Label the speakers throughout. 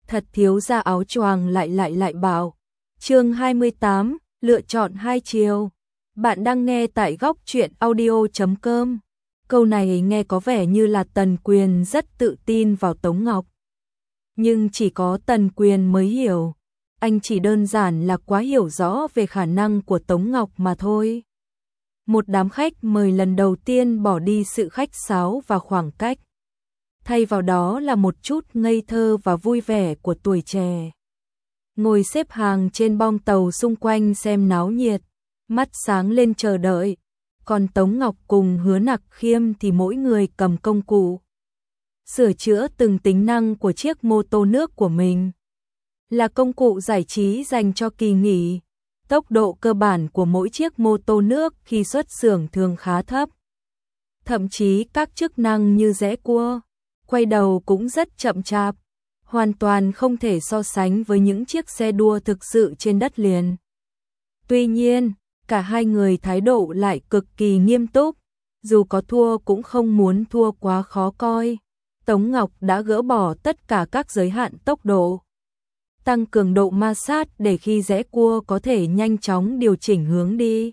Speaker 1: thật thiếu ra áo choàng lại bảo. Chương 28, lựa chọn hai chiều. Bạn đang nghe tại góc truyện audio.com. Câu này nghe có vẻ như là Tần Quyền rất tự tin vào Tống Ngọc. Nhưng chỉ có Tần Quyền mới hiểu. Anh chỉ đơn giản là quá hiểu rõ về khả năng của Tống Ngọc mà thôi. Một đám khách mời lần đầu tiên bỏ đi sự khách sáo và khoảng cách. Thay vào đó là một chút ngây thơ và vui vẻ của tuổi trẻ. Ngồi xếp hàng trên bong tàu xung quanh xem náo nhiệt, mắt sáng lên chờ đợi. Còn Tống Ngọc cùng Hứa Nặc Khiêm thì mỗi người cầm công cụ sửa chữa từng tính năng của chiếc mô tô nước của mình. Là công cụ giải trí dành cho kỳ nghỉ. Tốc độ cơ bản của mỗi chiếc mô tô nước khi xuất xưởng thường khá thấp. Thậm chí các chức năng như rẽ cua, quay đầu cũng rất chậm chạp, hoàn toàn không thể so sánh với những chiếc xe đua thực sự trên đất liền. Tuy nhiên, cả hai người thái độ lại cực kỳ nghiêm túc, dù có thua cũng không muốn thua quá khó coi. Tống Ngọc đã gỡ bỏ tất cả các giới hạn tốc độ, tăng cường độ ma sát để khi rẽ cua có thể nhanh chóng điều chỉnh hướng đi.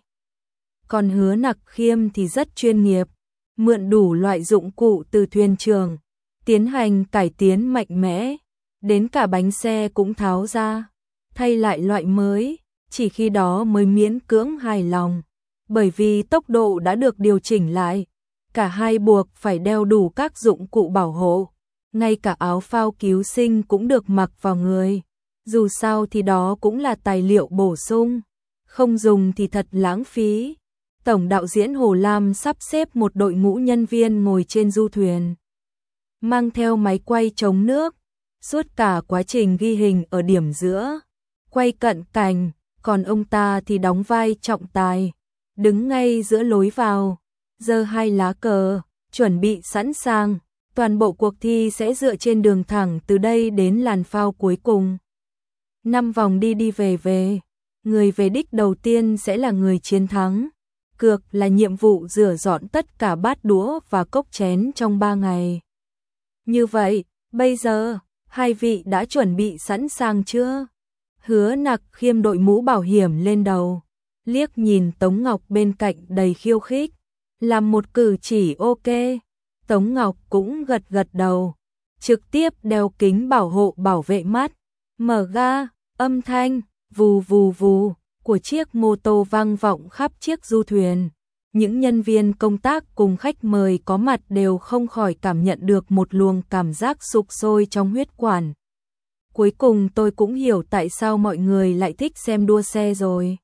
Speaker 1: Còn Hứa Nặc Khiêm thì rất chuyên nghiệp, mượn đủ loại dụng cụ từ thuyền trưởng, tiến hành cải tiến mạnh mẽ, đến cả bánh xe cũng tháo ra, thay lại loại mới, chỉ khi đó mới miễn cưỡng hài lòng. Bởi vì tốc độ đã được điều chỉnh lại, cả hai buộc phải đeo đủ các dụng cụ bảo hộ, ngay cả áo phao cứu sinh cũng được mặc vào người. Dù sao thì đó cũng là tài liệu bổ sung, không dùng thì thật lãng phí. Tổng đạo diễn Hồ Lam sắp xếp một đội ngũ nhân viên ngồi trên du thuyền, mang theo máy quay chống nước, suốt cả quá trình ghi hình ở điểm giữa, quay cận cảnh, còn ông ta thì đóng vai trọng tài, đứng ngay giữa lối vào, giơ hai lá cờ, chuẩn bị sẵn sàng. Toàn bộ cuộc thi sẽ dựa trên đường thẳng từ đây đến làn phao cuối cùng. 5 vòng đi về, người về đích đầu tiên sẽ là người chiến thắng. Cược là nhiệm vụ rửa dọn tất cả bát đũa và cốc chén trong 3 ngày. Như vậy, bây giờ, hai vị đã chuẩn bị sẵn sàng chưa? Hứa Nặc Khiêm đội mũ bảo hiểm lên đầu, liếc nhìn Tống Ngọc bên cạnh đầy khiêu khích, làm một cử chỉ ok. Tống Ngọc cũng gật đầu, trực tiếp đeo kính bảo hộ bảo vệ mắt, mở ga, âm thanh vù vù vù của chiếc mô tô vang vọng khắp chiếc du thuyền. Những nhân viên công tác cùng khách mời có mặt đều không khỏi cảm nhận được một luồng cảm giác sục sôi trong huyết quản. Cuối cùng tôi cũng hiểu tại sao mọi người lại thích xem đua xe rồi.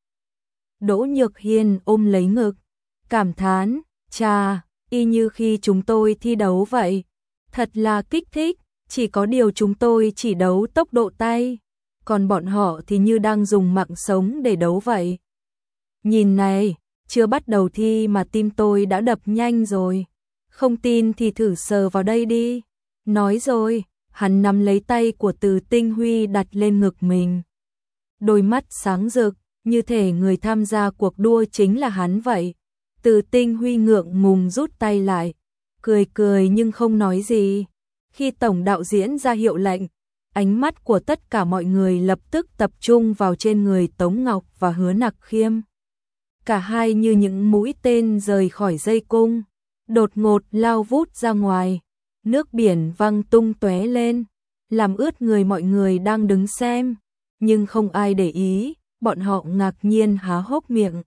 Speaker 1: Đỗ Nhược Hiên ôm lấy ngực, cảm thán, chà, y như khi chúng tôi thi đấu vậy. Thật là kích thích, chỉ có điều chúng tôi chỉ đấu tốc độ tay, còn bọn họ thì như đang dùng mạng sống để đấu vậy. Nhìn này, chưa bắt đầu thi mà tim tôi đã đập nhanh rồi. Không tin thì thử sờ vào đây đi. Nói rồi, hắn nắm lấy tay của Từ Tinh Huy đặt lên ngực mình. Đôi mắt sáng rực, như thể người tham gia cuộc đua chính là hắn vậy. Từ Tinh Huy ngượng ngùng rút tay lại, cười nhưng không nói gì. Khi tổng đạo diễn ra hiệu lệnh, ánh mắt của tất cả mọi người lập tức tập trung vào trên người Tống Ngọc và Hứa Nặc Khiêm. Cả hai như những mũi tên rời khỏi dây cung, đột ngột lao vút ra ngoài. Nước biển văng tung tóe lên, làm ướt người mọi người đang đứng xem, nhưng không ai để ý, bọn họ ngạc nhiên há hốc miệng.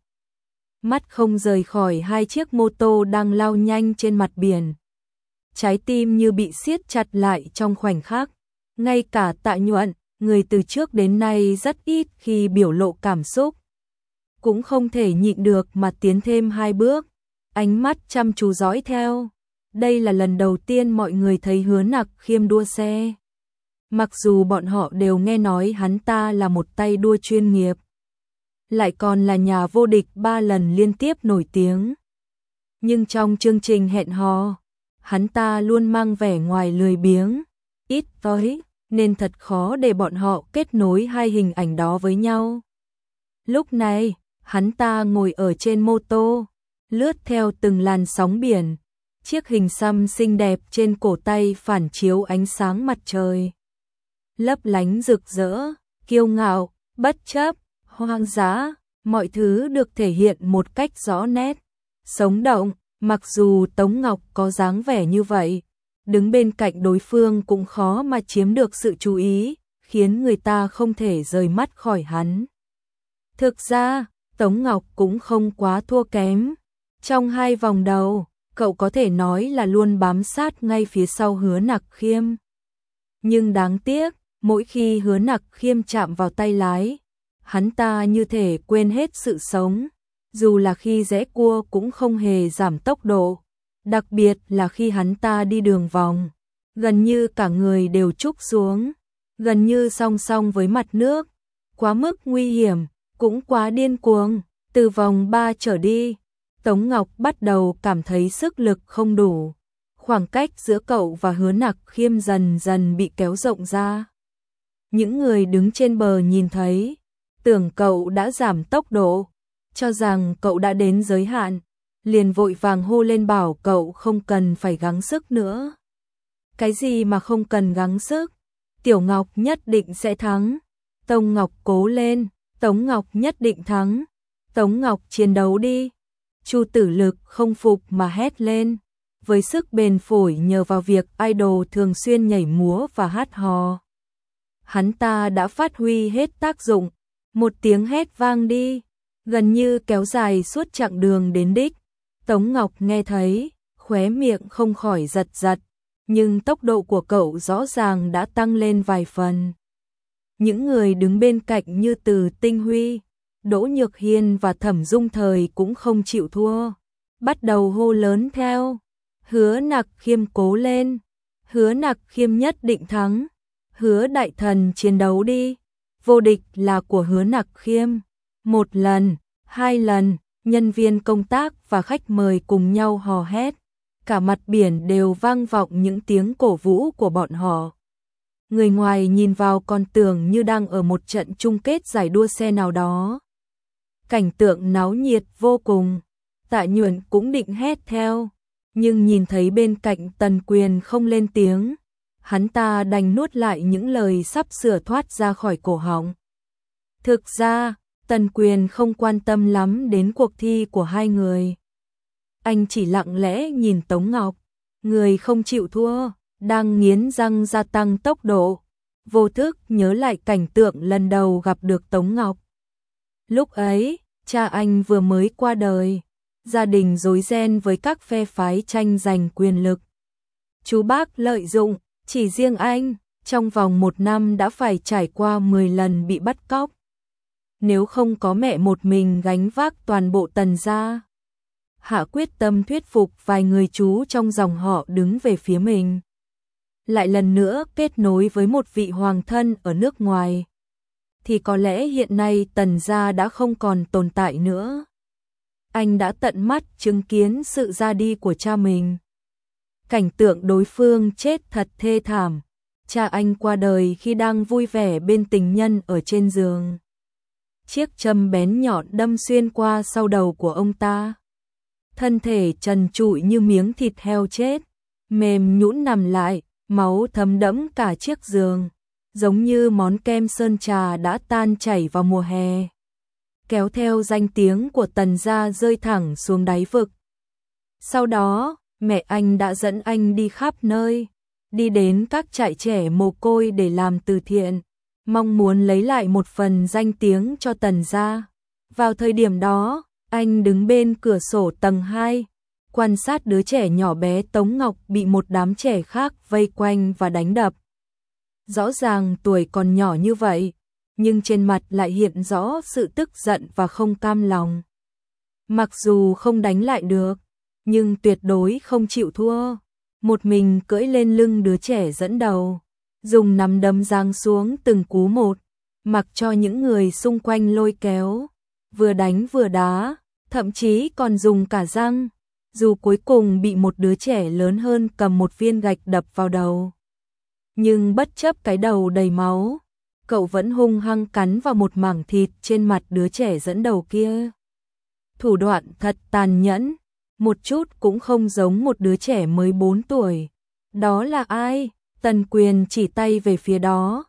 Speaker 1: Mắt không rời khỏi hai chiếc mô tô đang lao nhanh trên mặt biển. Trái tim như bị siết chặt lại trong khoảnh khắc. Ngay cả Tạ Nhuận, người từ trước đến nay rất ít khi biểu lộ cảm xúc, cũng không thể nhịn được mà tiến thêm 2 bước, ánh mắt chăm chú dõi theo. Đây là lần đầu tiên mọi người thấy Hứa Nặc Khiêm đua xe. Mặc dù bọn họ đều nghe nói hắn ta là một tay đua chuyên nghiệp, lại còn là nhà vô địch 3 lần liên tiếp nổi tiếng. Nhưng trong chương trình hẹn hò, hắn ta luôn mang vẻ ngoài lười biếng, ít nói, nên thật khó để bọn họ kết nối hai hình ảnh đó với nhau. Lúc này, hắn ta ngồi ở trên mô tô, lướt theo từng làn sóng biển, chiếc hình xăm xinh đẹp trên cổ tay phản chiếu ánh sáng mặt trời. lấp lánh rực rỡ, kiêu ngạo, bất chấp, hoang dã, mọi thứ được thể hiện một cách rõ nét, sống động. Mặc dù Tống Ngọc có dáng vẻ như vậy, đứng bên cạnh đối phương cũng khó mà chiếm được sự chú ý, khiến người ta không thể rời mắt khỏi hắn. Thực ra, Tống Ngọc cũng không quá thua kém. Trong 2 vòng đầu, cậu có thể nói là luôn bám sát ngay phía sau Hứa Nặc Khiêm. Nhưng đáng tiếc, mỗi khi Hứa Nặc Khiêm chạm vào tay lái, hắn ta như thể quên hết sự sống. Dù là khi rẽ cua cũng không hề giảm tốc độ, đặc biệt là khi hắn ta đi đường vòng, gần như cả người đều trúc xuống, gần như song song với mặt nước, quá mức nguy hiểm, cũng quá điên cuồng. Từ vòng 3 trở đi, Tống Ngọc bắt đầu cảm thấy sức lực không đủ, khoảng cách giữa cậu và Hứa Nặc Khiêm dần dần bị kéo rộng ra. Những người đứng trên bờ nhìn thấy, tưởng cậu đã giảm tốc độ, cho rằng cậu đã đến giới hạn, liền vội vàng hô lên bảo cậu không cần phải gắng sức nữa. Cái gì mà không cần gắng sức? Tiểu Ngọc nhất định sẽ thắng. Tống Ngọc cố lên, Tống Ngọc nhất định thắng. Tống Ngọc chiến đấu đi. Chu Tử Lực không phục mà hét lên. Với sức bền phổi nhờ vào việc idol thường xuyên nhảy múa và hát hò, hắn ta đã phát huy hết tác dụng. Một tiếng hét vang đi, gần như kéo dài suốt chặng đường đến đích. Tống Ngọc nghe thấy, khóe miệng không khỏi giật giật, nhưng tốc độ của cậu rõ ràng đã tăng lên vài phần. Những người đứng bên cạnh như Từ Tinh Huy, Đỗ Nhược Hiên và Thẩm Dung Thời cũng không chịu thua, bắt đầu hô lớn theo. Hứa Nặc Khiêm cố lên, Hứa Nặc Khiêm nhất định thắng, Hứa đại thần chiến đấu đi, vô địch là của Hứa Nặc Khiêm. 1 lần, 2 lần, nhân viên công tác và khách mời cùng nhau hò hét, cả mặt biển đều vang vọng những tiếng cổ vũ của bọn họ. Người ngoài nhìn vào còn tưởng như đang ở một trận chung kết giải đua xe nào đó. Cảnh tượng náo nhiệt vô cùng. Tạ Nhuận cũng định hét theo, nhưng nhìn thấy bên cạnh Tần Quyền không lên tiếng, hắn ta đành nuốt lại những lời sắp sửa thoát ra khỏi cổ họng. Thực ra, Tần Quyền không quan tâm lắm đến cuộc thi của hai người. Anh chỉ lặng lẽ nhìn Tống Ngọc, người không chịu thua, đang nghiến răng gia tăng tốc độ, vô thức nhớ lại cảnh tượng lần đầu gặp được Tống Ngọc. Lúc ấy, cha anh vừa mới qua đời, gia đình rối ren với các phe phái tranh giành quyền lực. Chú bác lợi dụng, chỉ riêng anh, trong vòng 1 năm đã phải trải qua 10 lần bị bắt cóc. Nếu không có mẹ một mình gánh vác toàn bộ Tần gia, Hạ quyết tâm thuyết phục vài người chú trong dòng họ đứng về phía mình. Lại lần nữa kết nối với một vị hoàng thân ở nước ngoài, thì có lẽ hiện nay Tần gia đã không còn tồn tại nữa. Anh đã tận mắt chứng kiến sự ra đi của cha mình. Cảnh tượng đối phương chết thật thê thảm. Cha anh qua đời khi đang vui vẻ bên tình nhân ở trên giường. Chiếc châm bén nhọn đâm xuyên qua sau đầu của ông ta. Thân thể trần trụi như miếng thịt heo chết, mềm nhũn nằm lại, máu thấm đẫm cả chiếc giường, giống như món kem sơn trà đã tan chảy vào mùa hè. Kéo theo danh tiếng của Tần gia rơi thẳng xuống đáy vực. Sau đó, mẹ anh đã dẫn anh đi khắp nơi, đi đến các trại trẻ mồ côi để làm từ thiện, mong muốn lấy lại một phần danh tiếng cho Tần gia. Vào thời điểm đó, anh đứng bên cửa sổ tầng 2, quan sát đứa trẻ nhỏ bé Tống Ngọc bị một đám trẻ khác vây quanh và đánh đập. Rõ ràng tuổi còn nhỏ như vậy, nhưng trên mặt lại hiện rõ sự tức giận và không cam lòng. Mặc dù không đánh lại được, nhưng tuyệt đối không chịu thua. Một mình cưỡi lên lưng đứa trẻ dẫn đầu, dùng nắm đấm giáng xuống từng cú một, mặc cho những người xung quanh lôi kéo, vừa đánh vừa đá, thậm chí còn dùng cả răng, dù cuối cùng bị một đứa trẻ lớn hơn cầm một viên gạch đập vào đầu. Nhưng bất chấp cái đầu đầy máu, cậu vẫn hung hăng cắn vào một mảng thịt trên mặt đứa trẻ dẫn đầu kia. Thủ đoạn thật tàn nhẫn, một chút cũng không giống một đứa trẻ mới 4 tuổi. Đó là ai? Tần Quyền chỉ tay về phía đó,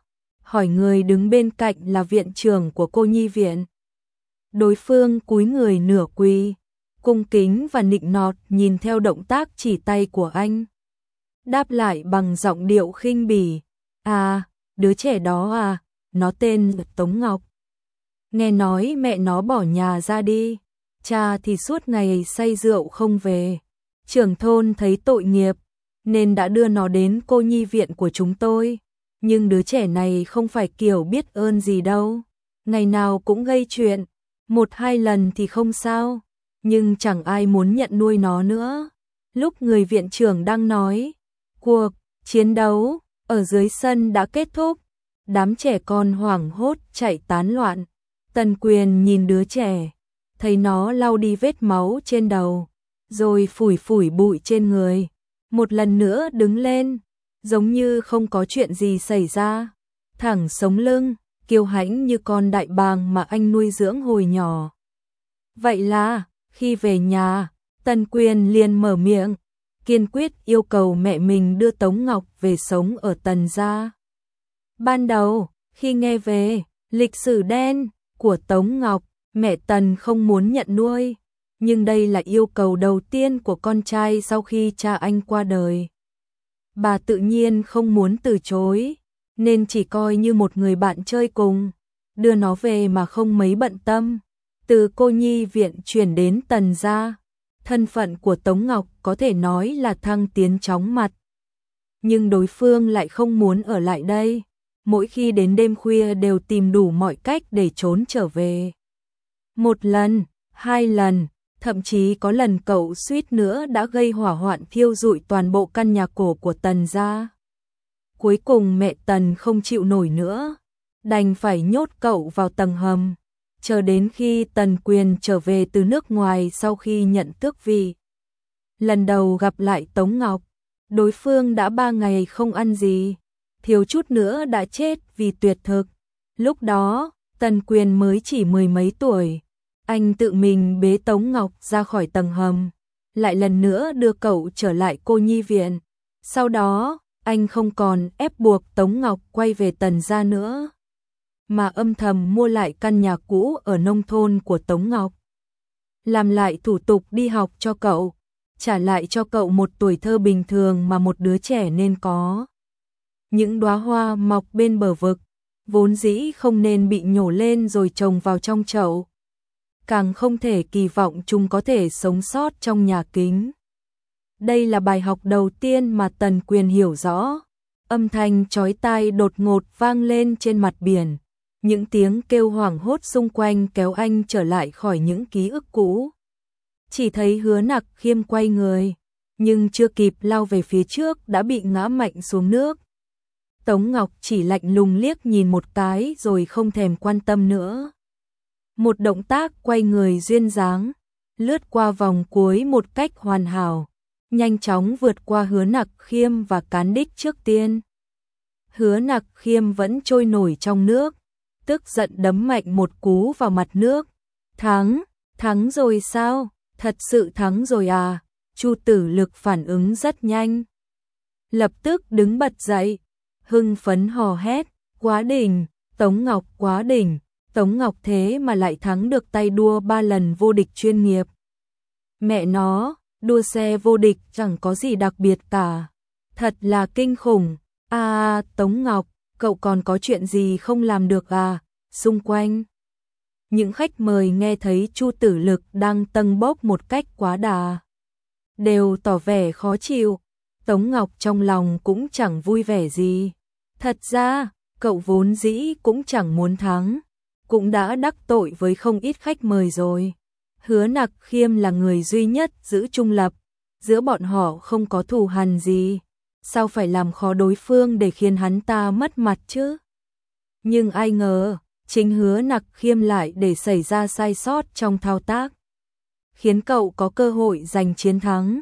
Speaker 1: hỏi người đứng bên cạnh là viện trưởng của cô nhi viện. Đối phương cúi người nửa quỳ, cung kính và nịnh nọt nhìn theo động tác chỉ tay của anh. Đáp lại bằng giọng điệu khinh bỉ, à, đứa trẻ đó à, nó tên Tống Ngọc. Nghe nói mẹ nó bỏ nhà ra đi, cha thì suốt ngày say rượu không về. Trưởng thôn thấy tội nghiệp, nên đã đưa nó đến cô nhi viện của chúng tôi. Nhưng đứa trẻ này không phải kiểu biết ơn gì đâu. Ngày nào cũng gây chuyện, 1-2 lần thì không sao, nhưng chẳng ai muốn nhận nuôi nó nữa. Lúc người viện trưởng đang nói, cuộc chiến đấu ở dưới sân đã kết thúc, đám trẻ con hoảng hốt chạy tán loạn. Tần Quyền nhìn đứa trẻ, thấy nó lau đi vết máu trên đầu, rồi phủi phủi bụi trên người, một lần nữa đứng lên, giống như không có chuyện gì xảy ra, thẳng sống lưng, kiêu hãnh như con đại bàng mà anh nuôi dưỡng hồi nhỏ. Vậy là, khi về nhà, Tần Quyền liền mở miệng, kiên quyết yêu cầu mẹ mình đưa Tống Ngọc về sống ở Tần gia. Ban đầu, khi nghe về lịch sử đen của Tống Ngọc, mẹ Tần không muốn nhận nuôi, nhưng đây là yêu cầu đầu tiên của con trai sau khi cha anh qua đời. Bà tự nhiên không muốn từ chối, nên chỉ coi như một người bạn chơi cùng, đưa nó về mà không mấy bận tâm. Từ cô nhi viện chuyển đến Tần gia, thân phận của Tống Ngọc có thể nói là thăng tiến chóng mặt. Nhưng đối phương lại không muốn ở lại đây, mỗi khi đến đêm khuya đều tìm đủ mọi cách để trốn trở về. 1 lần, 2 lần, thậm chí có lần cậu suýt nữa đã gây hỏa hoạn thiêu rụi toàn bộ căn nhà cổ của Tần gia. Cuối cùng mẹ Tần không chịu nổi nữa, đành phải nhốt cậu vào tầng hầm, chờ đến khi Tần Quyền trở về từ nước ngoài sau khi nhận tước vị. Lần đầu gặp lại Tống Ngọc, đối phương đã 3 ngày không ăn gì, thiếu chút nữa đã chết vì tuyệt thực. Lúc đó, Tần Quyền mới chỉ 10 mấy tuổi, anh tự mình bế Tống Ngọc ra khỏi tầng hầm, lại lần nữa đưa cậu trở lại cô nhi viện. Sau đó, anh không còn ép buộc Tống Ngọc quay về Tần gia nữa, mà âm thầm mua lại căn nhà cũ ở nông thôn của Tống Ngọc. Làm lại thủ tục đi học cho cậu, trả lại cho cậu một tuổi thơ bình thường mà một đứa trẻ nên có. Những đóa hoa mọc bên bờ vực, vốn dĩ không nên bị nhổ lên rồi trồng vào trong chậu. Càng không thể kỳ vọng chúng có thể sống sót trong nhà kính. Đây là bài học đầu tiên mà Tần Quyền hiểu rõ. Âm thanh chói tai đột ngột vang lên trên mặt biển. Những tiếng kêu hoảng hốt xung quanh kéo anh trở lại khỏi những ký ức cũ. Chỉ thấy Hứa Nặc Khiêm quay người, nhưng chưa kịp lao về phía trước đã bị ngã mạnh xuống nước. Tống Ngọc chỉ lạnh lùng liếc nhìn một cái rồi không thèm quan tâm nữa. Một động tác quay người duyên dáng, lướt qua vòng cuối một cách hoàn hảo, nhanh chóng vượt qua Hứa Nặc Khiêm và cán đích trước tiên. Hứa Nặc Khiêm vẫn trôi nổi trong nước, tức giận đấm mạnh một cú vào mặt nước. Thắng rồi sao? Thật sự thắng rồi à? Chu Tử Lực phản ứng rất nhanh, lập tức đứng bật dậy, hưng phấn hò hét, quá đỉnh, Tống Ngọc quá đỉnh, Tống Ngọc thế mà lại thắng được tay đua 3 lần vô địch chuyên nghiệp. Mẹ nó, đua xe vô địch chẳng có gì đặc biệt cả, thật là kinh khủng. À, Tống Ngọc, cậu còn có chuyện gì không làm được à? Xung quanh những khách mời nghe thấy Chu Tử Lực đang tâng bốc một cách quá đà, đều tỏ vẻ khó chịu. Tống Ngọc trong lòng cũng chẳng vui vẻ gì. Thật ra, cậu vốn dĩ cũng chẳng muốn thắng, cũng đã đắc tội với không ít khách mời rồi. Hứa Nặc Khiêm là người duy nhất giữ trung lập, giữa bọn họ không có thù hằn gì, sao phải làm khó đối phương để khiến hắn ta mất mặt chứ? Nhưng ai ngờ, chính Hứa Nặc Khiêm lại để xảy ra sai sót trong thao tác, khiến cậu có cơ hội giành chiến thắng.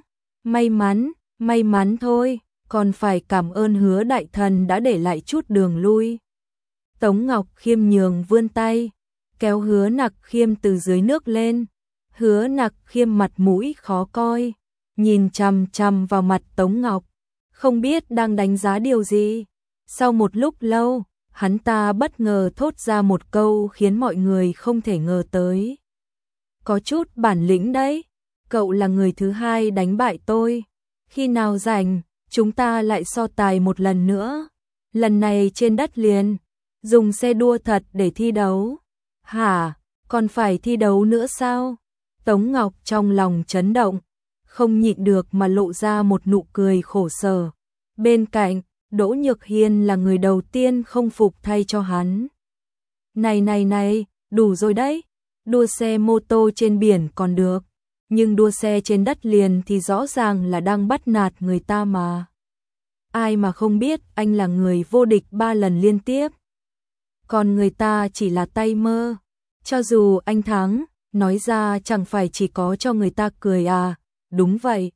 Speaker 1: May mắn thôi, còn phải cảm ơn Hứa đại thần đã để lại chút đường lui. Tống Ngọc khiêm nhường vươn tay, kéo Hứa Nặc Khiêm từ dưới nước lên. Hứa Nặc Khiêm mặt mũi khó coi, nhìn chằm chằm vào mặt Tống Ngọc, không biết đang đánh giá điều gì. Sau một lúc lâu, Hắn ta bất ngờ thốt ra một câu khiến mọi người không thể ngờ tới. Có chút bản lĩnh đấy, cậu là người thứ hai đánh bại tôi. Khi nào rảnh, chúng ta lại so tài một lần nữa. Lần này trên đất liền, dùng xe đua thật để thi đấu. Hả, còn phải thi đấu nữa sao? Tống Ngọc trong lòng chấn động, không nhịn được mà lộ ra một nụ cười khổ sở. Bên cạnh, Đỗ Nhược Hiên là người đầu tiên không phục thay cho hắn. Này, đủ rồi đấy. Đua xe mô tô trên biển còn được, nhưng đua xe trên đất liền thì rõ ràng là đang bắt nạt người ta mà. Ai mà không biết anh là người vô địch 3 lần liên tiếp. Còn người ta chỉ là tay mơ. Cho dù anh thắng, nói ra chẳng phải chỉ có cho người ta cười à? Đúng vậy.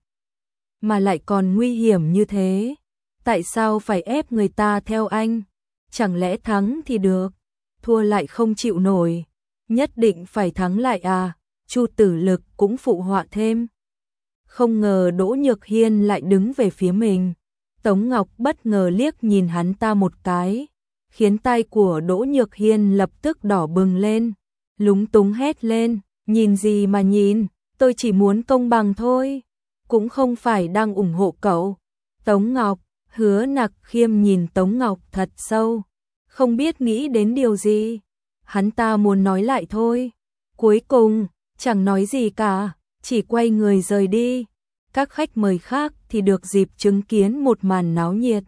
Speaker 1: Mà lại còn nguy hiểm như thế. Tại sao phải ép người ta theo anh? Chẳng lẽ thắng thì được, thua lại không chịu nổi? Nhất định phải thắng lại à? Chu Tử Lực cũng phụ họa thêm. Không ngờ Đỗ Nhược Hiên lại đứng về phía mình. Tống Ngọc bất ngờ liếc nhìn hắn ta một cái, khiến tai của Đỗ Nhược Hiên lập tức đỏ bừng lên, lúng túng hét lên, nhìn gì mà nhìn, tôi chỉ muốn công bằng thôi, cũng không phải đang ủng hộ cậu. Tống Ngọc, Hứa Nặc Khiêm nhìn Tống Ngọc thật sâu, không biết nghĩ đến điều gì. Hắn ta muốn nói lại thôi, cuối cùng chẳng nói gì cả, chỉ quay người rời đi. Các khách mời khác thì được dịp chứng kiến một màn náo nhiệt.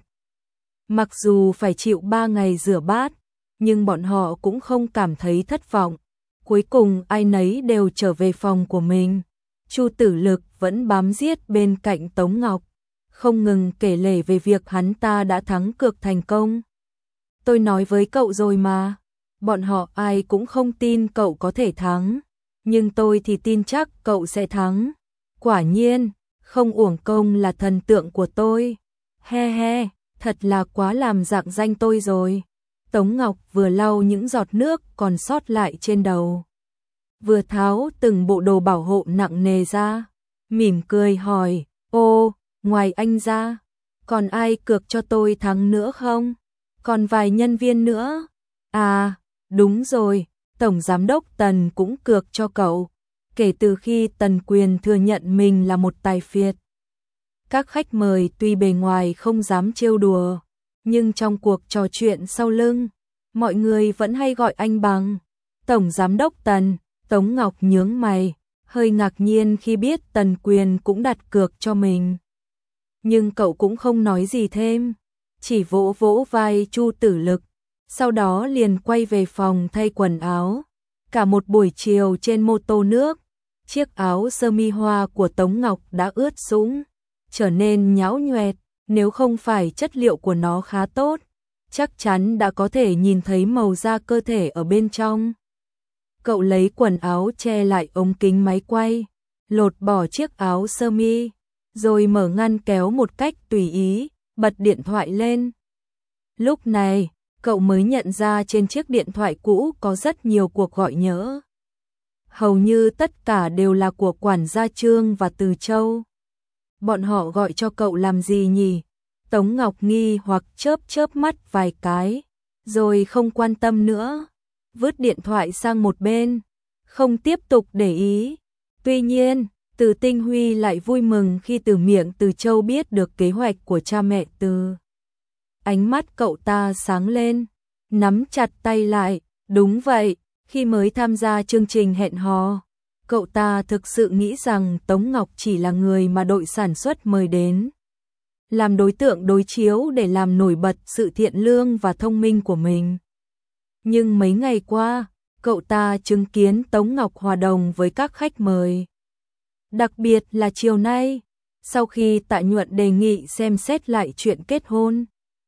Speaker 1: Mặc dù phải chịu 3 ngày rửa bát, nhưng bọn họ cũng không cảm thấy thất vọng. Cuối cùng ai nấy đều trở về phòng của mình. Chu Tử Lực vẫn bám giết bên cạnh Tống Ngọc, không ngừng kể lể về việc hắn ta đã thắng cược thành công. Tôi nói với cậu rồi mà, bọn họ ai cũng không tin cậu có thể thắng, nhưng tôi thì tin chắc cậu sẽ thắng. Quả nhiên, không uổng công là thần tượng của tôi. He he, thật là quá làm rạng danh tôi rồi. Tống Ngọc vừa lau những giọt nước còn sót lại trên đầu, vừa tháo từng bộ đồ bảo hộ nặng nề ra, mỉm cười hỏi, ô, ngoài anh ra, còn ai cược cho tôi thắng nữa không? Còn vài nhân viên nữa. À, đúng rồi, Tổng Giám đốc Tần cũng cược cho cậu, kể từ khi Tần Quyền thừa nhận mình là một tài phiệt. Các khách mời tuy bề ngoài không dám trêu đùa, nhưng trong cuộc trò chuyện sau lưng, mọi người vẫn hay gọi anh bằng Tổng Giám đốc Tần. Tống Ngọc nhướng mày, hơi ngạc nhiên khi biết Tần Quyền cũng đặt cược cho mình. Nhưng cậu cũng không nói gì thêm, chỉ vỗ vỗ vai Chu Tử Lực, sau đó liền quay về phòng thay quần áo. Cả một buổi chiều trên mô tô nước, chiếc áo sơ mi hoa của Tống Ngọc đã ướt sũng, trở nên nhão nhoẹt, nếu không phải chất liệu của nó khá tốt, chắc chắn đã có thể nhìn thấy màu da cơ thể ở bên trong. Cậu lấy quần áo che lại ống kính máy quay, lột bỏ chiếc áo sơ mi, rồi mở ngăn kéo một cách tùy ý, bật điện thoại lên. Lúc này, cậu mới nhận ra trên chiếc điện thoại cũ có rất nhiều cuộc gọi nhỡ. Hầu như tất cả đều là của quản gia Trương và Từ Châu. Bọn họ gọi cho cậu làm gì nhỉ? Tống Ngọc nghi hoặc chớp chớp mắt vài cái, rồi không quan tâm nữa, vứt điện thoại sang một bên, không tiếp tục để ý. Tuy nhiên, Từ Tinh Huy lại vui mừng khi từ miệng Từ Châu biết được kế hoạch của cha mẹ Từ. Ánh mắt cậu ta sáng lên, nắm chặt tay lại, đúng vậy, khi mới tham gia chương trình hẹn hò, cậu ta thực sự nghĩ rằng Tống Ngọc chỉ là người mà đội sản xuất mời đến, làm đối tượng đối chiếu để làm nổi bật sự thiện lương và thông minh của mình. Nhưng mấy ngày qua, cậu ta chứng kiến Tống Ngọc hòa đồng với các khách mời. Đặc biệt là chiều nay, sau khi Tạ Nhuận đề nghị xem xét lại chuyện kết hôn,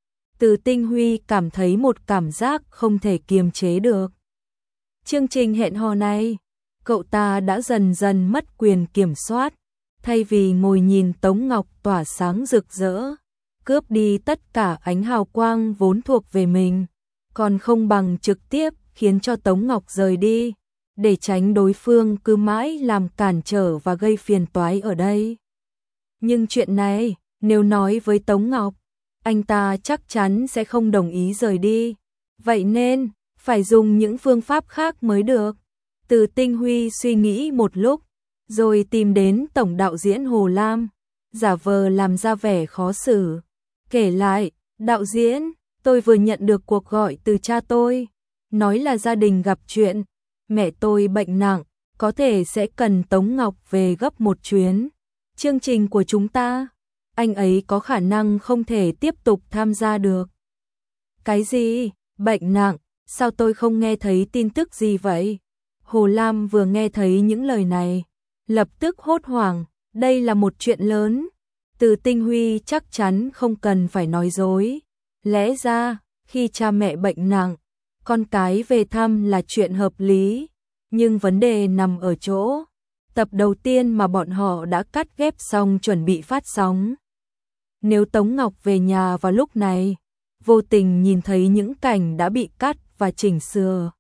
Speaker 1: Từ Tinh Huy cảm thấy một cảm giác không thể kiềm chế được. Chương trình hẹn hò này, cậu ta đã dần dần mất quyền kiểm soát, thay vì ngồi nhìn Tống Ngọc tỏa sáng rực rỡ, cướp đi tất cả ánh hào quang vốn thuộc về mình, còn không bằng trực tiếp khiến cho Tống Ngọc rời đi, để tránh đối phương cứ mãi làm cản trở và gây phiền toái ở đây. Nhưng chuyện này, nếu nói với Tống Ngọc, anh ta chắc chắn sẽ không đồng ý rời đi, Vậy nên, phải dùng những phương pháp khác mới được. Từ Tinh Huy suy nghĩ một lúc, rồi tìm đến tổng đạo diễn Hồ Lam, giả vờ làm ra vẻ khó xử. Kể lại, đạo diễn, tôi vừa nhận được cuộc gọi từ cha tôi, nói là gia đình gặp chuyện, mẹ tôi bệnh nặng, có thể sẽ cần Tống Ngọc về gấp một chuyến. Chương trình của chúng ta, anh ấy có khả năng không thể tiếp tục tham gia được. Cái gì? Bệnh nặng? Sao tôi không nghe thấy tin tức gì vậy? Hồ Lam vừa nghe thấy những lời này, lập tức hốt hoảng, đây là một chuyện lớn. Từ Tinh Huy chắc chắn không cần phải nói dối. Lẽ ra, khi cha mẹ bệnh nặng, con cái về thăm là chuyện hợp lý. Nhưng vấn đề nằm ở chỗ, tập đầu tiên mà bọn họ đã cắt ghép xong chuẩn bị phát sóng. Nếu Tống Ngọc về nhà vào lúc này, vô tình nhìn thấy những cảnh đã bị cắt và chỉnh sửa,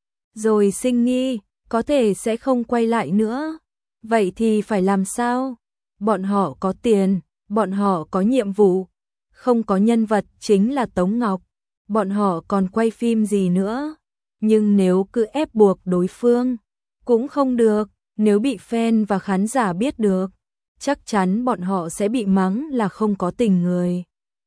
Speaker 1: rồi sinh nghi, có thể sẽ không quay lại nữa. Vậy thì phải làm sao? Bọn họ có tiền, bọn họ có nhiệm vụ, không có nhân vật chính là Tống Ngọc, bọn họ còn quay phim gì nữa? Nhưng nếu cứ ép buộc đối phương, cũng không được, nếu bị fan và khán giả biết được, chắc chắn bọn họ sẽ bị mắng là không có tình người.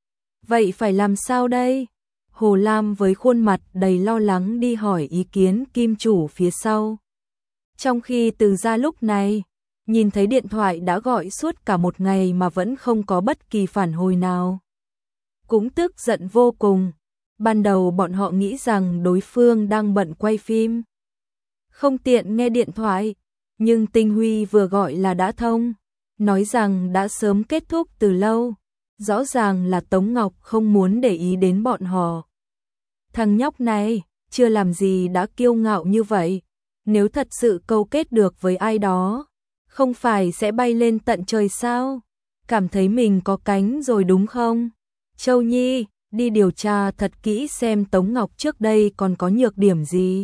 Speaker 1: Vậy phải làm sao đây? Hồ Lam với khuôn mặt đầy lo lắng đi hỏi ý kiến kim chủ phía sau. Trong khi Từ Gia lúc này, nhìn thấy điện thoại đã gọi suốt cả một ngày mà vẫn không có bất kỳ phản hồi nào. Cũng tức giận vô cùng. Ban đầu bọn họ nghĩ rằng đối phương đang bận quay phim, không tiện nghe điện thoại, nhưng Tinh Huy vừa gọi là đã thông, nói rằng đã sớm kết thúc từ lâu. Rõ ràng là Tống Ngọc không muốn để ý đến bọn họ. Thằng nhóc này, chưa làm gì đã kiêu ngạo như vậy, nếu thật sự câu kết được với ai đó, không phải sẽ bay lên tận trời sao? Cảm thấy mình có cánh rồi đúng không? Châu Nhi, đi điều tra thật kỹ xem Tống Ngọc trước đây còn có nhược điểm gì.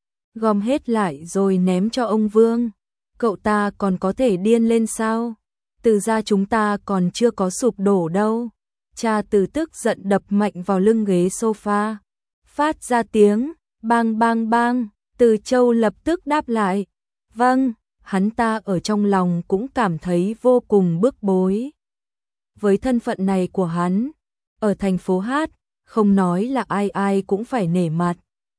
Speaker 1: Gom hết lại rồi ném cho ông Vương. Cậu ta còn có thể điên lên sao? Từ Gia chúng ta còn chưa có sụp đổ đâu. Cha Từ tức giận đập mạnh vào lưng ghế sofa, phát ra tiếng bang bang bang. Từ Châu lập tức đáp lại, vâng. Hắn ta ở trong lòng cũng cảm thấy vô cùng bức bối. Với thân phận này của hắn, ở thành phố Hát, không nói là ai ai cũng phải nể mặt.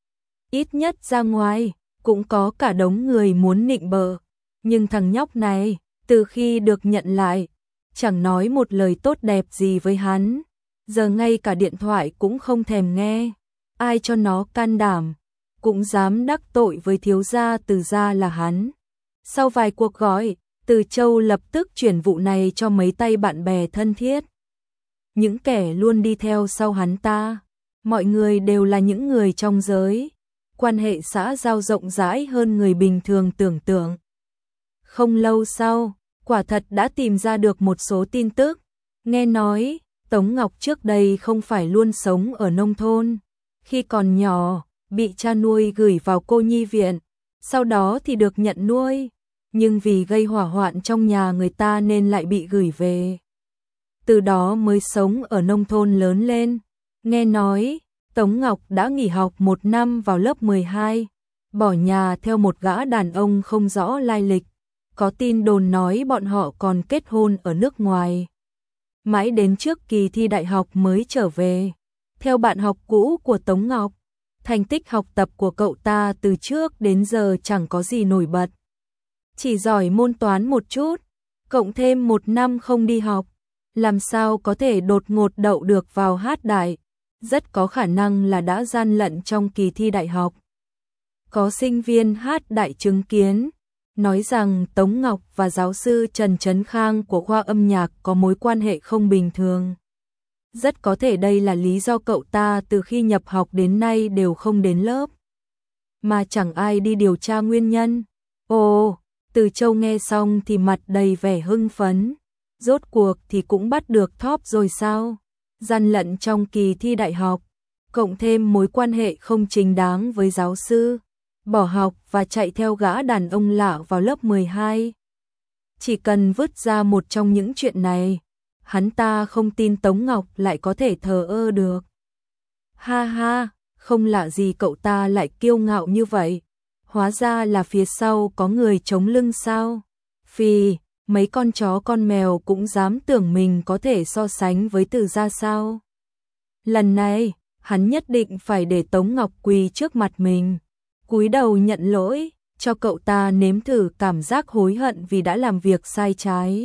Speaker 1: Ít nhất ra ngoài, cũng có cả đống người muốn nịnh bợ. Nhưng thằng nhóc này, từ khi được nhận lại, chẳng nói một lời tốt đẹp gì với hắn. Giờ ngay cả điện thoại cũng không thèm nghe. Ai cho nó can đảm, cũng dám đắc tội với thiếu gia Từ Gia là hắn. Sau vài cuộc gọi, Từ Châu lập tức chuyển vụ này cho mấy tay bạn bè thân thiết. Những kẻ luôn đi theo sau hắn ta, mọi người đều là những người trong giới, quan hệ xã giao rộng rãi hơn người bình thường tưởng tượng. Không lâu sau, quả thật đã tìm ra được một số tin tức. Nghe nói, Tống Ngọc trước đây không phải luôn sống ở nông thôn. Khi còn nhỏ, bị cha nuôi gửi vào cô nhi viện, sau đó thì được nhận nuôi. Nhưng vì gây hỏa hoạn trong nhà người ta nên lại bị gửi về. Từ đó mới sống ở nông thôn lớn lên. Nghe nói, Tống Ngọc đã nghỉ học 1 năm vào lớp 12, bỏ nhà theo một gã đàn ông không rõ lai lịch. Có tin đồn nói bọn họ còn kết hôn ở nước ngoài. Mãi đến trước kỳ thi đại học mới trở về. Theo bạn học cũ của Tống Ngọc, thành tích học tập của cậu ta từ trước đến giờ chẳng có gì nổi bật. Chỉ giỏi môn toán một chút, cộng thêm 1 năm không đi học, làm sao có thể đột ngột đậu được vào Hát Đại. Rất có khả năng là đã gian lận trong kỳ thi đại học. Có sinh viên Hát Đại chứng kiến, nói rằng Tống Ngọc và giáo sư Trần Trấn Khang của khoa âm nhạc có mối quan hệ không bình thường. Rất có thể đây là lý do cậu ta từ khi nhập học đến nay đều không đến lớp. Mà chẳng ai đi điều tra nguyên nhân. Ồ, Từ Châu nghe xong thì mặt đầy vẻ hưng phấn. Rốt cuộc thì cũng bắt được top rồi sao? Gian lận trong kỳ thi đại học, cộng thêm mối quan hệ không chính đáng với giáo sư, bỏ học và chạy theo gã đàn ông lạ vào lớp 12. Chỉ cần vứt ra một trong những chuyện này, hắn ta không tin Tống Ngọc lại có thể thờ ơ được. Ha ha, không lạ gì cậu ta lại kiêu ngạo như vậy. Hóa ra là phía sau có người chống lưng sao? Phì, mấy con chó con mèo cũng dám tưởng mình có thể so sánh với Từ gia sao? Lần này, hắn nhất định phải để Tống Ngọc quỳ trước mặt mình, cúi đầu nhận lỗi, cho cậu ta nếm thử cảm giác hối hận vì đã làm việc sai trái.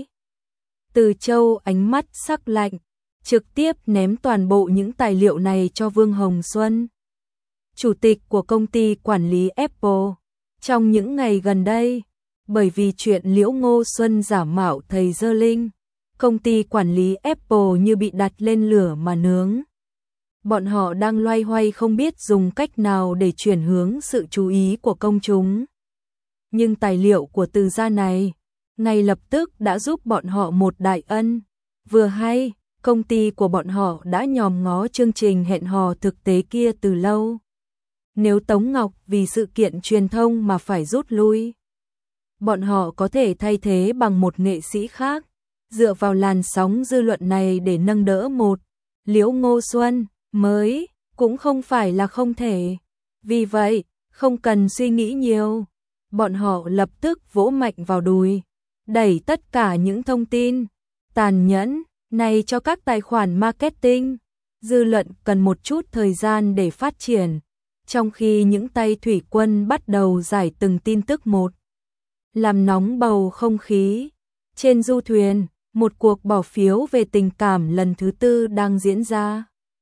Speaker 1: Từ Châu ánh mắt sắc lạnh, trực tiếp ném toàn bộ những tài liệu này cho Vương Hồng Xuân, chủ tịch của công ty quản lý Apple. Trong những ngày gần đây, bởi vì chuyện Liễu Ngô Xuân giả mạo thầy Dơ Linh, công ty quản lý Apple như bị đặt lên lửa mà nướng. Bọn họ đang loay hoay không biết dùng cách nào để chuyển hướng sự chú ý của công chúng. Nhưng tài liệu của Từ gia này, ngay lập tức đã giúp bọn họ một đại ân. Vừa hay, công ty của bọn họ đã nhòm ngó chương trình hẹn hò thực tế kia từ lâu. Nếu Tống Ngọc vì sự kiện truyền thông mà phải rút lui, bọn họ có thể thay thế bằng một nghệ sĩ khác, dựa vào làn sóng dư luận này để nâng đỡ một Liễu Ngô Xuân mới, cũng không phải là không thể. Vì vậy, không cần suy nghĩ nhiều, bọn họ lập tức vỗ mạnh vào đùi, đẩy tất cả những thông tin tàn nhẫn này cho các tài khoản marketing. Dư luận cần một chút thời gian để phát triển, trong khi những tay thủy quân bắt đầu giải từng tin tức một, làm nóng bầu không khí. Trên du thuyền, một cuộc bỏ phiếu về tình cảm lần thứ 4 đang diễn ra.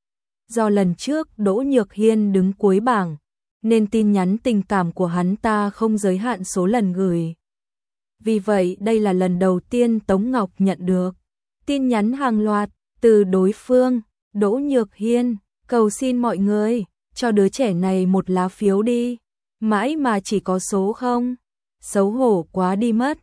Speaker 1: Do lần trước Đỗ Nhược Hiên đứng cuối bảng, nên tin nhắn tình cảm của hắn ta không giới hạn số lần gửi. Vì vậy đây là lần đầu tiên Tống Ngọc nhận được tin nhắn hàng loạt từ đối phương. Đỗ Nhược Hiên, cầu xin mọi người, cho đứa trẻ này một lá phiếu đi, mãi mà chỉ có số không. Xấu hổ quá đi mất.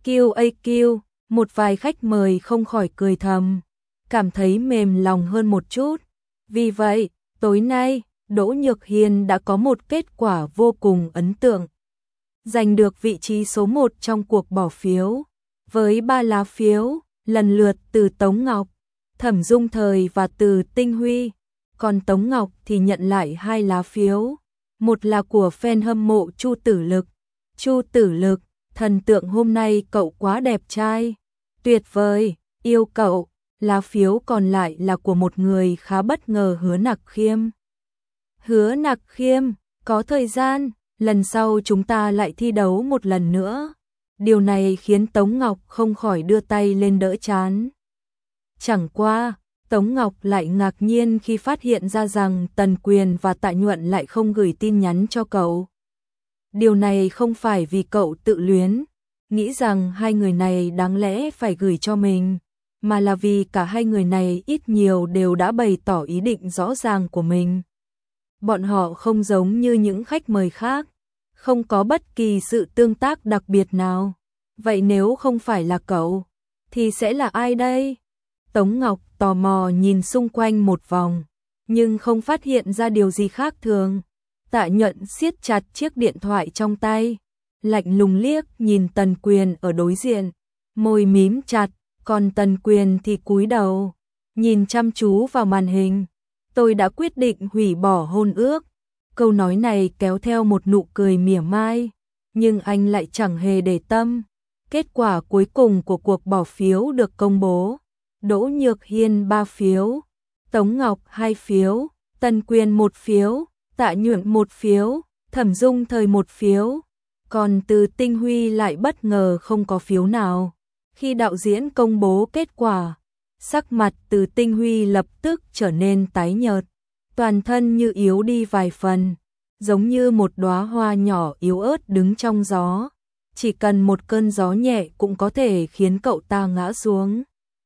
Speaker 1: QAQ, một vài khách mời không khỏi cười thầm, cảm thấy mềm lòng hơn một chút. Vì vậy, tối nay, Đỗ Nhược Hiên đã có một kết quả vô cùng ấn tượng, giành được vị trí số 1 trong cuộc bỏ phiếu, với 3 lá phiếu, lần lượt từ Tống Ngọc, Thẩm Dung Thời và từ Tinh Huy. Còn Tống Ngọc thì nhận lại 2 lá phiếu, một là của fan hâm mộ Chu Tử Lực. Chu Tử Lực, thần tượng hôm nay cậu quá đẹp trai, tuyệt vời, yêu cậu. Lá phiếu còn lại là của một người khá bất ngờ, Hứa Nặc Khiêm. Hứa Nặc Khiêm, có thời gian, lần sau chúng ta lại thi đấu một lần nữa. Điều này khiến Tống Ngọc không khỏi đưa tay lên đỡ trán. Chẳng qua, Tống Ngọc lại ngạc nhiên khi phát hiện ra rằng Tần Quyền và Tạ Nhuận lại không gửi tin nhắn cho cậu. Điều này không phải vì cậu tự luyến, nghĩ rằng hai người này đáng lẽ phải gửi cho mình, mà là vì cả hai người này ít nhiều đều đã bày tỏ ý định rõ ràng của mình. Bọn họ không giống như những khách mời khác, không có bất kỳ sự tương tác đặc biệt nào. Vậy nếu không phải là cậu, thì sẽ là ai đây? Tống Ngọc tò mò nhìn xung quanh một vòng, nhưng không phát hiện ra điều gì khác thường. Tạ Nhuận siết chặt chiếc điện thoại trong tay, lạnh lùng liếc nhìn Tần Quyền ở đối diện, môi mím chặt, còn Tần Quyền thì cúi đầu, nhìn chăm chú vào màn hình. Tôi đã quyết định hủy bỏ hôn ước. Câu nói này kéo theo một nụ cười mỉa mai, nhưng anh lại chẳng hề để tâm. Kết quả cuối cùng của cuộc bỏ phiếu được công bố. Đỗ Nhược Hiên 3 phiếu, Tống Ngọc 2 phiếu, Tần Quyền 1 phiếu, Tạ Nhuận 1 phiếu, Thẩm Dung Thời 1 phiếu. Còn từ Tinh Huy lại bất ngờ không có phiếu nào. Khi đạo diễn công bố kết quả, sắc mặt từ Tinh Huy lập tức trở nên tái nhợt, toàn thân như yếu đi vài phần, giống như một đóa hoa nhỏ yếu ớt đứng trong gió. Chỉ cần một cơn gió nhẹ cũng có thể khiến cậu ta ngã xuống.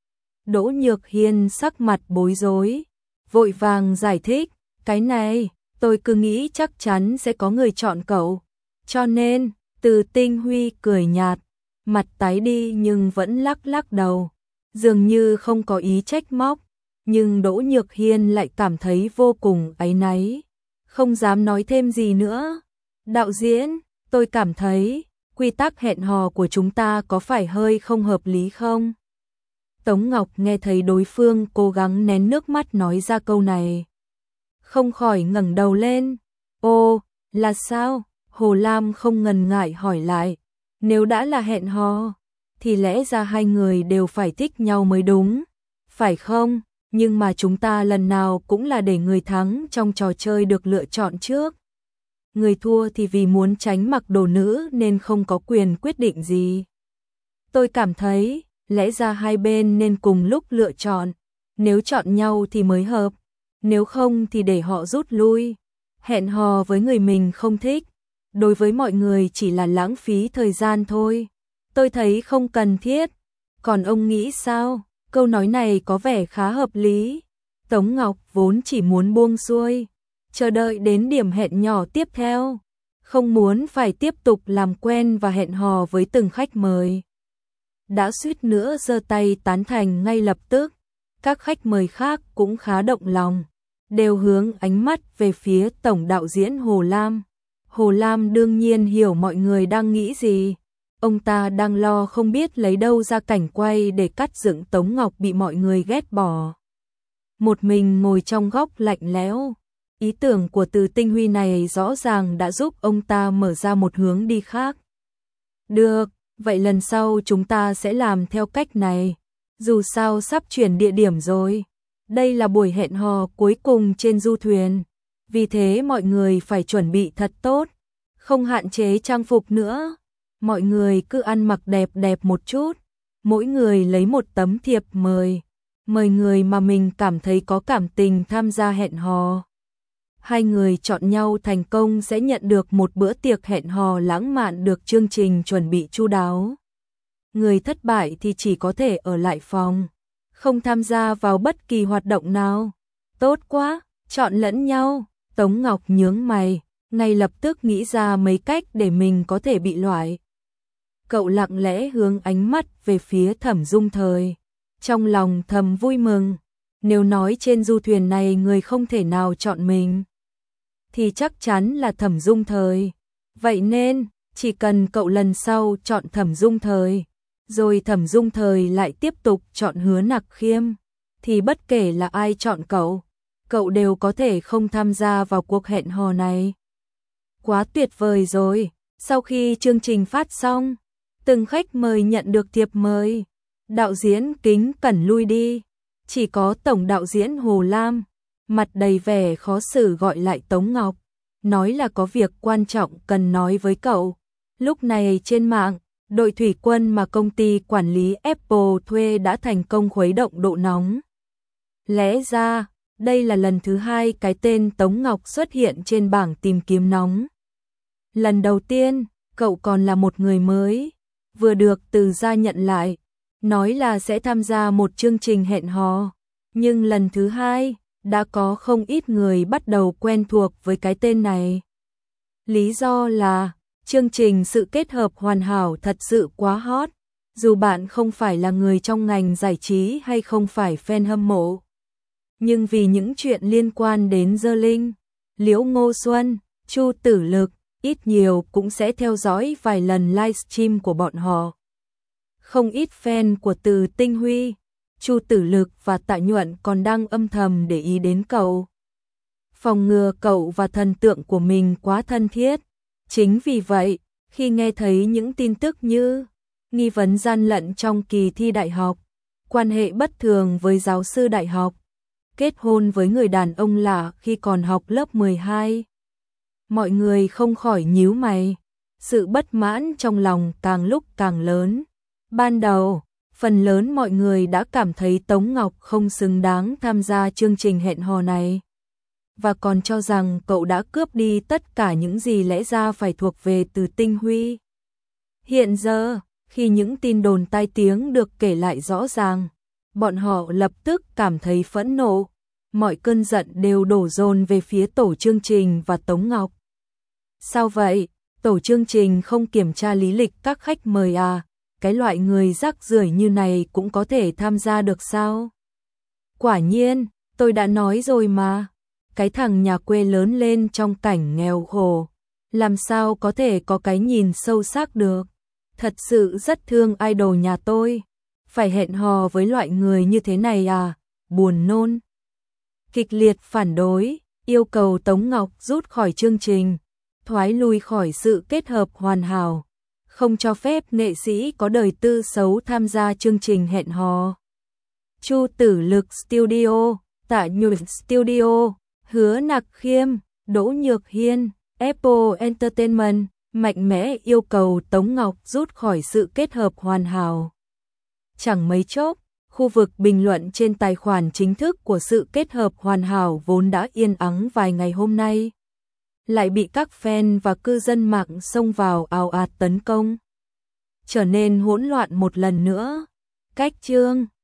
Speaker 1: Đỗ Nhược Hiên sắc mặt bối rối, vội vàng giải thích, cái này, tôi cứ nghĩ chắc chắn sẽ có người chọn cậu. Cho nên, từ Tinh Huy cười nhạt, mặt tái đi nhưng vẫn lắc lắc đầu, dường như không có ý trách móc. Nhưng Đỗ Nhược Hiên lại cảm thấy vô cùng áy náy, không dám nói thêm gì nữa. Đạo diễn, tôi cảm thấy quy tắc hẹn hò của chúng ta có phải hơi không hợp lý không? Tống Ngọc nghe thấy đối phương cố gắng nén nước mắt nói ra câu này. không khỏi ngẩng đầu lên. Ô, là sao? Hồ Lam không ngần ngại hỏi lại. Nếu đã là hẹn hò, thì lẽ ra hai người đều phải thích nhau mới đúng, phải không? Nhưng mà chúng ta lần nào cũng là để người thắng trong trò chơi được lựa chọn trước. Người thua thì vì muốn tránh mặc đồ nữ nên không có quyền quyết định gì. Tôi cảm thấy, lẽ ra hai bên nên cùng lúc lựa chọn. Nếu chọn nhau thì mới hợp, nếu không thì để họ rút lui. Hẹn hò với người mình không thích, đối với mọi người chỉ là lãng phí thời gian thôi. Tôi thấy không cần thiết. Còn ông nghĩ sao? Câu nói này có vẻ khá hợp lý. Tống Ngọc vốn chỉ muốn buông xuôi, chờ đợi đến điểm hẹn nhỏ tiếp theo, không muốn phải tiếp tục làm quen và hẹn hò với từng khách mời. Đã suýt nữa giơ tay tán thành ngay lập tức. Các khách mời khác cũng khá động lòng, đều hướng ánh mắt về phía tổng đạo diễn Hồ Lam. Hồ Lam đương nhiên hiểu mọi người đang nghĩ gì. Ông ta đang lo không biết lấy đâu ra cảnh quay để cắt dựng Tống Ngọc bị mọi người ghét bỏ. Một mình ngồi trong góc lạnh lẽo. Ý tưởng của Từ Tinh Huy này rõ ràng đã giúp ông ta mở ra một hướng đi khác. Được, vậy lần sau chúng ta sẽ làm theo cách này. Dù sao sắp chuyển địa điểm rồi. Đây là buổi hẹn hò cuối cùng trên du thuyền. Vì thế mọi người phải chuẩn bị thật tốt. Không hạn chế trang phục nữa. Mọi người cứ ăn mặc đẹp đẹp một chút. Mỗi người lấy một tấm thiệp mời. Mời người mà mình cảm thấy có cảm tình tham gia hẹn hò. Hai người chọn nhau thành công sẽ nhận được một bữa tiệc hẹn hò lãng mạn được chương trình chuẩn bị chu đáo. Người thất bại thì chỉ có thể ở lại phòng, không tham gia vào bất kỳ hoạt động nào. Tốt quá, chọn lẫn nhau. Tống Ngọc nhướng mày, ngay lập tức nghĩ ra mấy cách để mình có thể bị loại. Cậu lặng lẽ hướng ánh mắt về phía Thẩm Dung Thời, trong lòng thầm vui mừng. Nếu nói trên du thuyền này người không thể nào chọn mình, thì chắc chắn là Thẩm Dung Thời. Vậy nên, chỉ cần cậu lần sau chọn Thẩm Dung Thời, rồi Thẩm Dung Thời lại tiếp tục chọn Hứa Nặc Khiêm, thì bất kể là ai chọn cậu, cậu đều có thể không tham gia vào cuộc hẹn hò này. Quá tuyệt vời rồi. Sau khi chương trình phát xong, từng khách mời nhận được thiệp mời. Đạo diễn kính cẩn lui đi. Chỉ có tổng đạo diễn Hồ Lam, mặt đầy vẻ khó xử gọi lại Tống Ngọc, nói là có việc quan trọng cần nói với cậu. Lúc này trên mạng, đội thủy quân mà công ty quản lý Apple thuê đã thành công khuấy động độ nóng. Lẽ ra, đây là lần thứ hai cái tên Tống Ngọc xuất hiện trên bảng tìm kiếm nóng. Lần đầu tiên, cậu còn là một người mới, vừa được Từ gia nhận lại, nói là sẽ tham gia một chương trình hẹn hò. Nhưng lần thứ hai, đã có không ít người bắt đầu quen thuộc với cái tên này. Lý do là, chương trình sự kết hợp hoàn hảo thật sự quá hot. Dù bạn không phải là người trong ngành giải trí hay không phải fan hâm mộ, nhưng vì những chuyện liên quan đến Dơ Linh, Liễu Ngô Xuân, Chu Tử Lực, ít nhiều cũng sẽ theo dõi vài lần livestream của bọn họ. Không ít fan của Từ Tinh Huy, Chu Tử Lực và Tạ Nhuận còn đang âm thầm để ý đến cậu, phòng ngừa cậu và thần tượng của mình quá thân thiết. Chính vì vậy, khi nghe thấy những tin tức như nghi vấn gian lận trong kỳ thi đại học, quan hệ bất thường với giáo sư đại học, kết hôn với người đàn ông lạ khi còn học lớp 12, mọi người không khỏi nhíu mày, sự bất mãn trong lòng càng lúc càng lớn. Ban đầu, phần lớn mọi người đã cảm thấy Tống Ngọc không xứng đáng tham gia chương trình hẹn hò này, và còn cho rằng cậu đã cướp đi tất cả những gì lẽ ra phải thuộc về Từ Tinh Huy. Hiện giờ, khi những tin đồn tai tiếng được kể lại rõ ràng, bọn họ lập tức cảm thấy phẫn nộ, mọi cơn giận đều đổ dồn về phía tổ chương trình và Tống Ngọc. Sao vậy? Tổ chương trình không kiểm tra lý lịch các khách mời à? Cái loại người rác rưởi như này cũng có thể tham gia được sao? Quả nhiên, tôi đã nói rồi mà. Cái thằng nhà quê lớn lên trong cảnh nghèo khổ, làm sao có thể có cái nhìn sâu sắc được. Thật sự rất thương idol nhà tôi. Phải hẹn hò với loại người như thế này à? Buồn nôn. Kịch liệt phản đối, yêu cầu Tống Ngọc rút khỏi chương trình, thoái lui khỏi sự kết hợp hoàn hảo, không cho phép nghệ sĩ có đời tư xấu tham gia chương trình hẹn hò. Chu Tử Lực Studio, Tạ Nhụy Studio, Hứa Nặc Khiêm, Đỗ Nhược Hiên, Apple Entertainment mạnh mẽ yêu cầu Tống Ngọc rút khỏi sự kết hợp hoàn hảo. Chẳng mấy chốc, khu vực bình luận trên tài khoản chính thức của sự kết hợp hoàn hảo vốn đã yên ắng vài ngày hôm nay, lại bị các fan và cư dân mạng xông vào ào ạt tấn công, trở nên hỗn loạn một lần nữa. Cách chương